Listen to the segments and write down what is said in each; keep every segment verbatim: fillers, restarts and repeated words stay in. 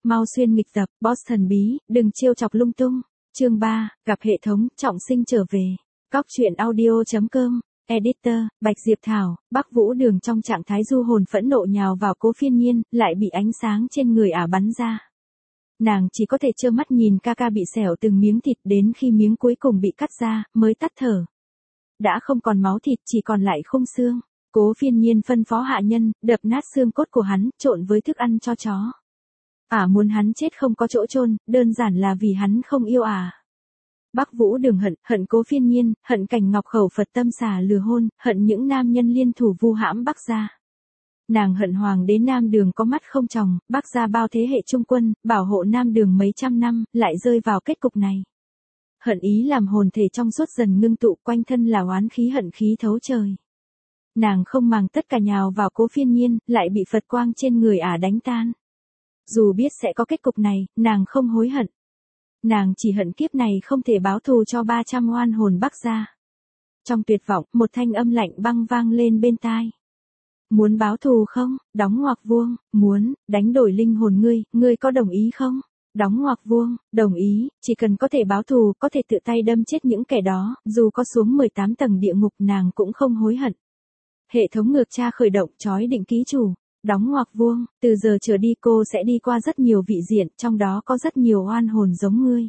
mau xuyên nghịch tập, boss thần bí, đừng trêu chọc lung tung. Chương ba, gặp hệ thống, trọng sinh trở về. Cóc truyện audio chấm com, editor, Bạch Diệp Thảo. Bắc Vũ Đường trong trạng thái du hồn phẫn nộ nhào vào Cố Phiên Nhiên, lại bị ánh sáng trên người ả bắn ra. Nàng chỉ có thể trơ mắt nhìn ca ca bị xẻo từng miếng thịt, đến khi miếng cuối cùng bị cắt ra, mới tắt thở. Đã không còn máu thịt, chỉ còn lại khung xương. Cố Phiên Nhiên phân phó hạ nhân, đập nát xương cốt của hắn, trộn với thức ăn cho chó. Ả muốn hắn chết không có chỗ chôn, đơn giản là vì hắn không yêu ả. Bắc Vũ Đường hận, hận Cố Phiên Nhiên, hận Cảnh Ngọc khẩu Phật tâm xà lừa hôn, hận những nam nhân liên thủ vu hãm Bắc gia. Nàng hận Hoàng đế Nam Đường có mắt không tròng, Bắc gia bao thế hệ trung quân, bảo hộ Nam Đường mấy trăm năm, lại rơi vào kết cục này. Hận ý làm hồn thể trong suốt dần ngưng tụ, quanh thân là oán khí, hận khí thấu trời. Nàng không màng tất cả nhào vào Cố Phiên Nhiên, lại bị Phật quang trên người ả đánh tan. Dù biết sẽ có kết cục này, nàng không hối hận. Nàng chỉ hận kiếp này không thể báo thù cho ba trăm oan hồn Bắc gia. Trong tuyệt vọng, một thanh âm lạnh băng vang lên bên tai. Muốn báo thù không? Đóng ngoặc vuông. Muốn, đánh đổi linh hồn ngươi, ngươi có đồng ý không? Đóng ngoặc vuông. Đồng ý, chỉ cần có thể báo thù, có thể tự tay đâm chết những kẻ đó, dù có xuống mười tám tầng địa ngục nàng cũng không hối hận. Hệ thống ngược tra khởi động, chói định ký chủ. Đóng ngoặc vuông, từ giờ trở đi cô sẽ đi qua rất nhiều vị diện, trong đó có rất nhiều oan hồn giống ngươi.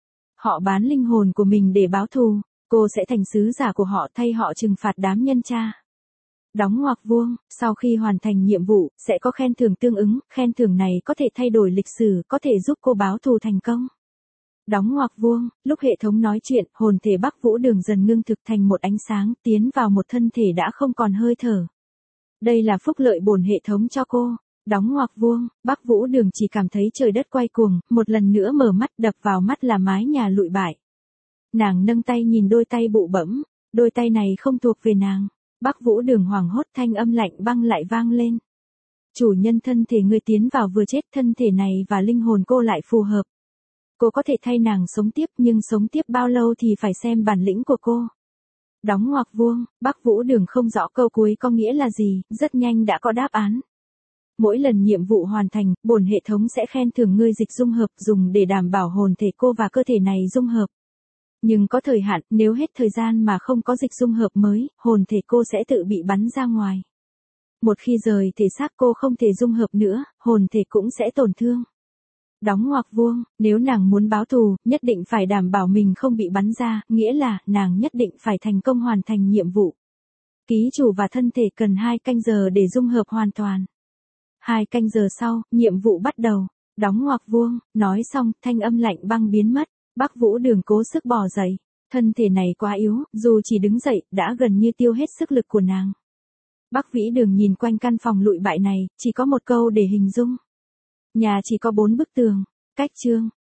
Họ bán linh hồn của mình để báo thù, cô sẽ thành sứ giả của họ thay họ trừng phạt đám nhân tra. Đóng ngoặc vuông, sau khi hoàn thành nhiệm vụ, sẽ có khen thưởng tương ứng, khen thưởng này có thể thay đổi lịch sử, có thể giúp cô báo thù thành công. Đóng ngoặc vuông, lúc hệ thống nói chuyện, hồn thể Bắc Vũ Đường dần ngưng thực thành một ánh sáng, tiến vào một thân thể đã không còn hơi thở. Đây là phúc lợi bổn hệ thống cho cô. Đóng ngoặc vuông, Bắc Vũ Đường chỉ cảm thấy trời đất quay cuồng, một lần nữa mở mắt, đập vào mắt là mái nhà lụi bại. Nàng nâng tay nhìn đôi tay bụ bẫm, đôi tay này không thuộc về nàng. Bắc Vũ Đường hoảng hốt, thanh âm lạnh băng lại vang lên. Chủ nhân thân thể người tiến vào vừa chết, thân thể này và linh hồn cô lại phù hợp. Cô có thể thay nàng sống tiếp, nhưng sống tiếp bao lâu thì phải xem bản lĩnh của cô. Đóng ngoặc vuông, Bắc Vũ Đường không rõ câu cuối có nghĩa là gì, rất nhanh đã có đáp án. Mỗi lần nhiệm vụ hoàn thành, bổn hệ thống sẽ khen thưởng ngươi dịch dung hợp, dùng để đảm bảo hồn thể cô và cơ thể này dung hợp. Nhưng có thời hạn, nếu hết thời gian mà không có dịch dung hợp mới, hồn thể cô sẽ tự bị bắn ra ngoài. Một khi rời thể xác cô không thể dung hợp nữa, hồn thể cũng sẽ tổn thương. Đóng ngoặc vuông, nếu nàng muốn báo thù, nhất định phải đảm bảo mình không bị bắn ra, nghĩa là, nàng nhất định phải thành công hoàn thành nhiệm vụ. Ký chủ và thân thể cần hai canh giờ để dung hợp hoàn toàn. Hai canh giờ sau, nhiệm vụ bắt đầu. Đóng ngoặc vuông, nói xong, thanh âm lạnh băng biến mất. Bắc Vũ Đường cố sức bò dậy. Thân thể này quá yếu, dù chỉ đứng dậy, đã gần như tiêu hết sức lực của nàng. Bắc Vĩ Đường nhìn quanh căn phòng lụi bại này, chỉ có một câu để hình dung. Nhà chỉ có bốn bức tường. Cách chương,